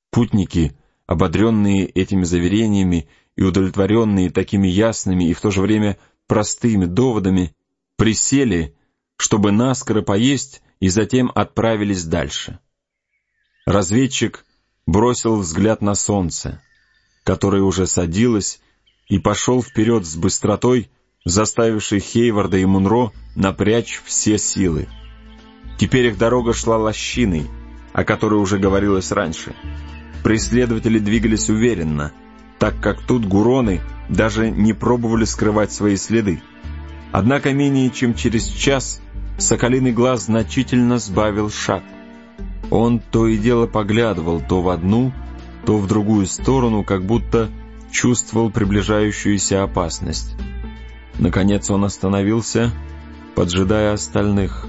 Путники, ободренные этими заверениями и удовлетворенные такими ясными и в то же время простыми доводами, присели, чтобы наскоро поесть, и затем отправились дальше. Разведчик бросил взгляд на солнце, которое уже садилось, и пошел вперед с быстротой, заставившей Хейварда и Мунро напрячь все силы. Теперь их дорога шла лощиной, о которой уже говорилось раньше. Преследователи двигались уверенно, так как тут гуроны даже не пробовали скрывать свои следы. Однако менее чем через час Соколиный Глаз значительно сбавил шаг. Он то и дело поглядывал то в одну, то в другую сторону, как будто чувствовал приближающуюся опасность. Наконец он остановился, поджидая остальных.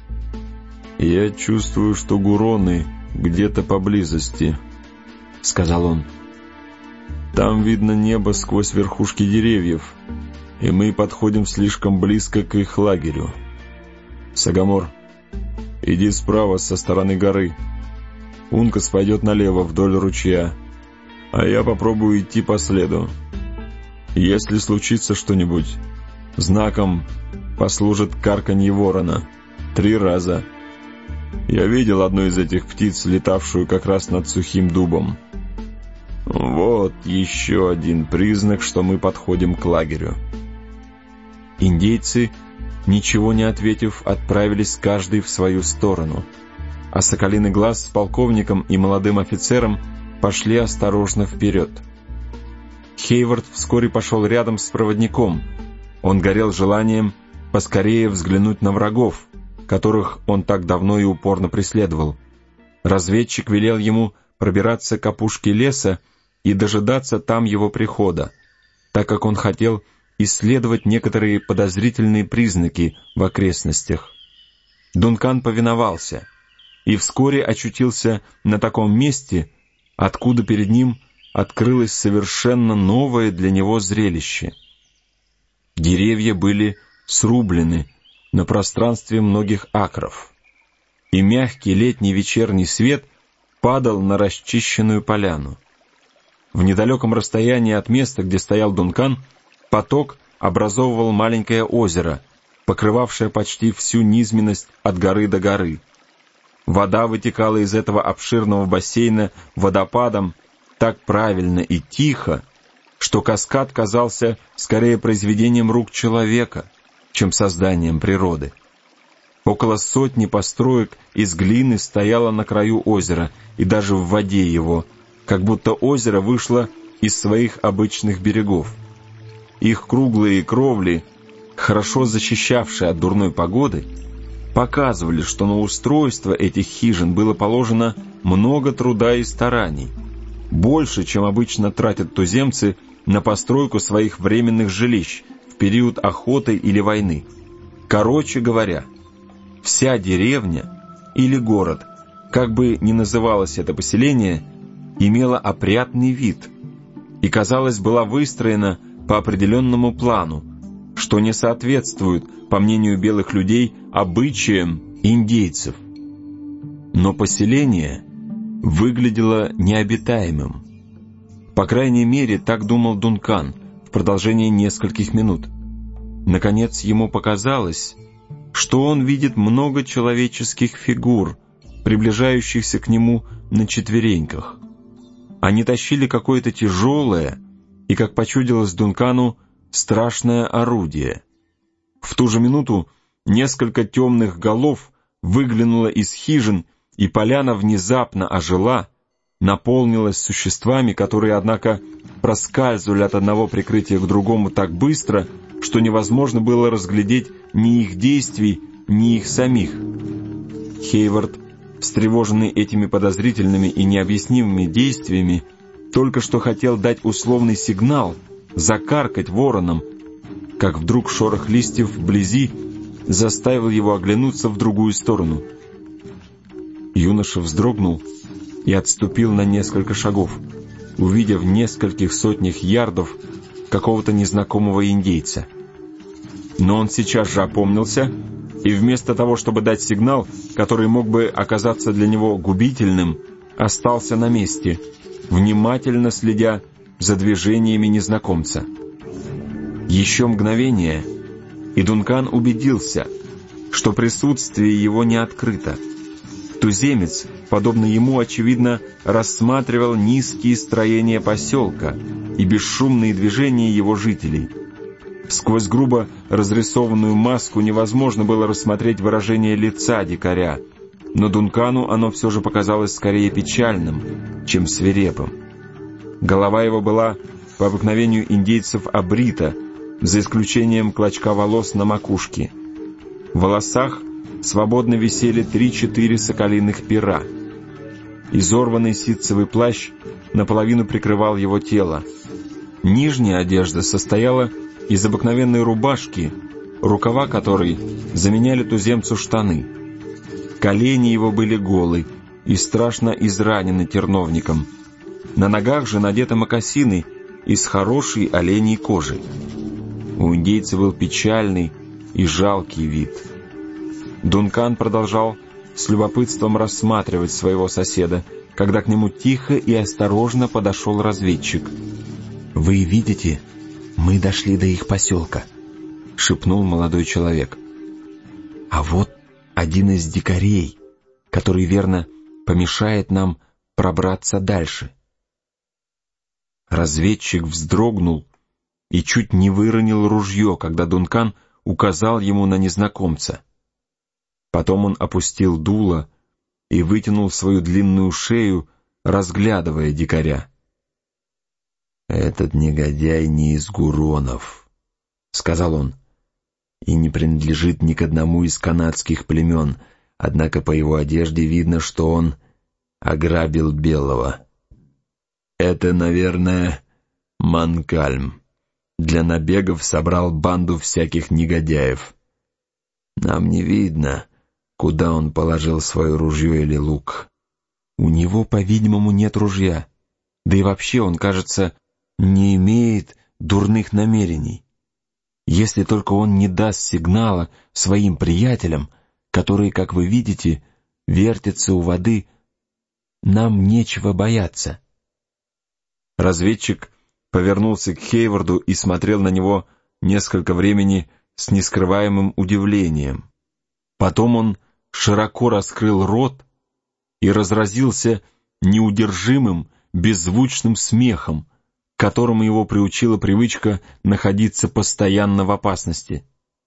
«Я чувствую, что гуроны где-то поблизости», — сказал он. «Там видно небо сквозь верхушки деревьев, и мы подходим слишком близко к их лагерю. Сагамор, иди справа со стороны горы. Ункас пойдет налево вдоль ручья, а я попробую идти по следу. Если случится что-нибудь, знаком послужит карканье ворона 3 раза. Я видел одну из этих птиц, летавшую как раз над сухим дубом. Вот еще один признак, что мы подходим к лагерю». Индейцы, ничего не ответив, отправились каждый в свою сторону, а Соколиный Глаз с полковником и молодым офицером пошли осторожно вперед. Хейвард вскоре пошел рядом с проводником. Он горел желанием поскорее взглянуть на врагов, которых он так давно и упорно преследовал. Разведчик велел ему пробираться к опушке леса и дожидаться там его прихода, так как он хотел исследовать некоторые подозрительные признаки в окрестностях. Дункан повиновался и вскоре очутился на таком месте, откуда перед ним открылось совершенно новое для него зрелище. Деревья были срублены на пространстве многих акров, и мягкий летний вечерний свет падал на расчищенную поляну. В недалеком расстоянии от места, где стоял Дункан, поток образовывал маленькое озеро, покрывавшее почти всю низменность от горы до горы. Вода вытекала из этого обширного бассейна водопадом так правильно и тихо, что каскад казался скорее произведением рук человека, чем созданием природы. Около 100 построек из глины стояло на краю озера и даже в воде его, как будто озеро вышло из своих обычных берегов. Их круглые кровли, хорошо защищавшие от дурной погоды, показывали, что на устройство этих хижин было положено много труда и стараний, больше, чем обычно тратят туземцы на постройку своих временных жилищ в период охоты или войны. Короче говоря, вся деревня или город, как бы ни называлось это поселение, имела опрятный вид и, казалось, была выстроена по определенному плану, что не соответствует, по мнению белых людей, обычаям индейцев. Но поселение выглядело необитаемым. По крайней мере, так думал Дункан в продолжении нескольких минут. Наконец ему показалось, что он видит много человеческих фигур, приближающихся к нему на четвереньках. Они тащили какое-то тяжелое и, как почудилось Дункану, страшное орудие. В ту же минуту несколько темных голов выглянуло из хижин, и поляна внезапно ожила, наполнилась существами, которые, однако, проскальзывали от одного прикрытия к другому так быстро, что невозможно было разглядеть ни их действий, ни их самих. Хейвард, встревоженный этими подозрительными и необъяснимыми действиями, только что хотел дать условный сигнал закаркать вороном, как вдруг шорох листьев вблизи заставил его оглянуться в другую сторону. Юноша вздрогнул и отступил на несколько шагов, увидев в нескольких сотнях ярдов какого-то незнакомого индейца. Но он сейчас же опомнился, и вместо того, чтобы дать сигнал, который мог бы оказаться для него губительным, остался на месте, внимательно следя за движениями незнакомца. Еще мгновение, и Дункан убедился, что присутствие его не открыто. Туземец, подобно ему, очевидно, рассматривал низкие строения поселка и бесшумные движения его жителей. Сквозь грубо разрисованную маску невозможно было рассмотреть выражение лица дикаря, но Дункану оно все же показалось скорее печальным, чем свирепым. Голова его была по обыкновению индейцев обрита, за исключением клочка волос на макушке. В волосах свободно висели 3-4 соколиных пера. Изорванный ситцевый плащ наполовину прикрывал его тело. Нижняя одежда состояла из обыкновенной рубашки, рукава которой заменяли туземцу штаны. Колени его были голы и страшно изранены терновником. На ногах же надеты мокасины из хорошей оленьей кожи. У индейца был печальный и жалкий вид. Дункан продолжал с любопытством рассматривать своего соседа, когда к нему тихо и осторожно подошел разведчик. «Вы видите, мы дошли до их поселка», — шепнул молодой человек. «А вот один из дикарей, который, верно, помешает нам пробраться дальше». Разведчик вздрогнул и чуть не выронил ружье, когда Дункан указал ему на незнакомца. Потом он опустил дуло и вытянул свою длинную шею, разглядывая дикаря. «Этот негодяй не из Гуронов», — сказал он, — «и не принадлежит ни к одному из канадских племен, однако по его одежде видно, что он ограбил белого. Это, наверное, Манкальм. Для набегов собрал банду всяких негодяев. Нам не видно, куда он положил свое ружье или лук. У него, по-видимому, нет ружья. Да и вообще он, кажется, не имеет дурных намерений. Если только он не даст сигнала своим приятелям, которые, как вы видите, вертятся у воды, нам нечего бояться». Разведчик повернулся к Хейварду и смотрел на него несколько времени с нескрываемым удивлением. Потом он широко раскрыл рот и разразился неудержимым, беззвучным смехом, к которому его приучила привычка находиться постоянно в опасности.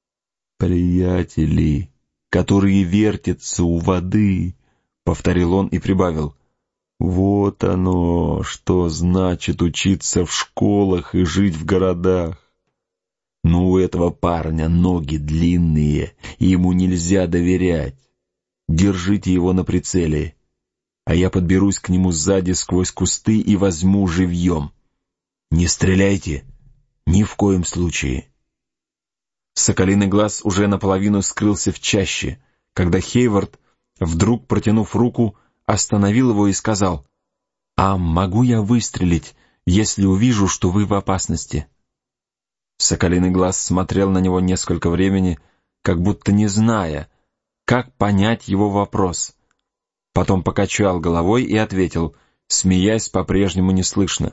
«Приятели, которые вертятся у воды», — повторил он и прибавил, «вот оно, что значит учиться в школах и жить в городах. Но у этого парня ноги длинные, и ему нельзя доверять. Держите его на прицеле, а я подберусь к нему сзади сквозь кусты и возьму живьем. Не стреляйте, ни в коем случае». Соколиный глаз уже наполовину скрылся в чаще, когда Хейвард, вдруг протянув руку, остановил его и сказал: «А могу я выстрелить, если увижу, что вы в опасности?» Соколиный глаз смотрел на него несколько времени, как будто не зная, как понять его вопрос. Потом покачал головой и ответил, смеясь по-прежнему неслышно: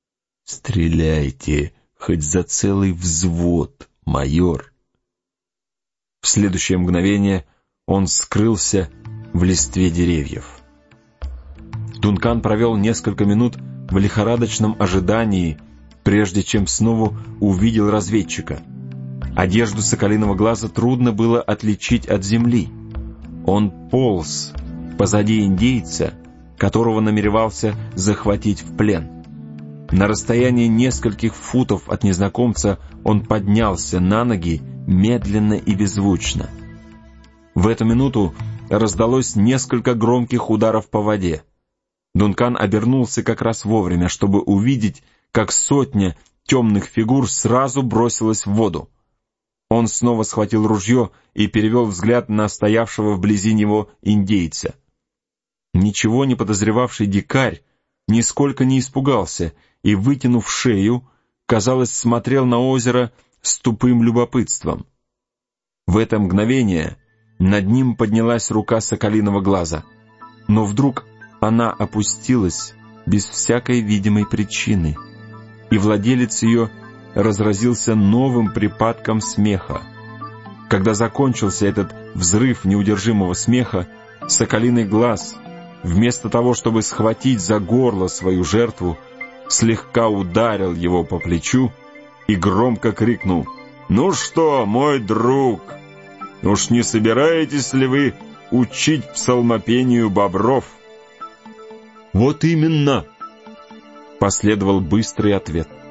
«Стреляйте, хоть за целый взвод, майор». В следующее мгновение он скрылся в листве деревьев. Дункан провел несколько минут в лихорадочном ожидании, прежде чем снова увидел разведчика. Одежду соколиного глаза трудно было отличить от земли. Он полз позади индейца, которого намеревался захватить в плен. На расстоянии нескольких футов от незнакомца он поднялся на ноги медленно и беззвучно. В эту минуту раздалось несколько громких ударов по воде. Дункан обернулся как раз вовремя, чтобы увидеть, как сотня темных фигур сразу бросилась в воду. Он снова схватил ружье и перевел взгляд на стоявшего вблизи него индейца. Ничего не подозревавший дикарь нисколько не испугался и, вытянув шею, казалось, смотрел на озеро с тупым любопытством. В это мгновение над ним поднялась рука соколиного глаза, но вдруг она опустилась без всякой видимой причины, и владелец ее разразился новым припадком смеха. Когда закончился этот взрыв неудержимого смеха, Соколиный Глаз, вместо того, чтобы схватить за горло свою жертву, слегка ударил его по плечу и громко крикнул: «Ну что, мой друг, уж не собираетесь ли вы учить псалмопению бобров?» «Вот именно!» — последовал быстрый ответ.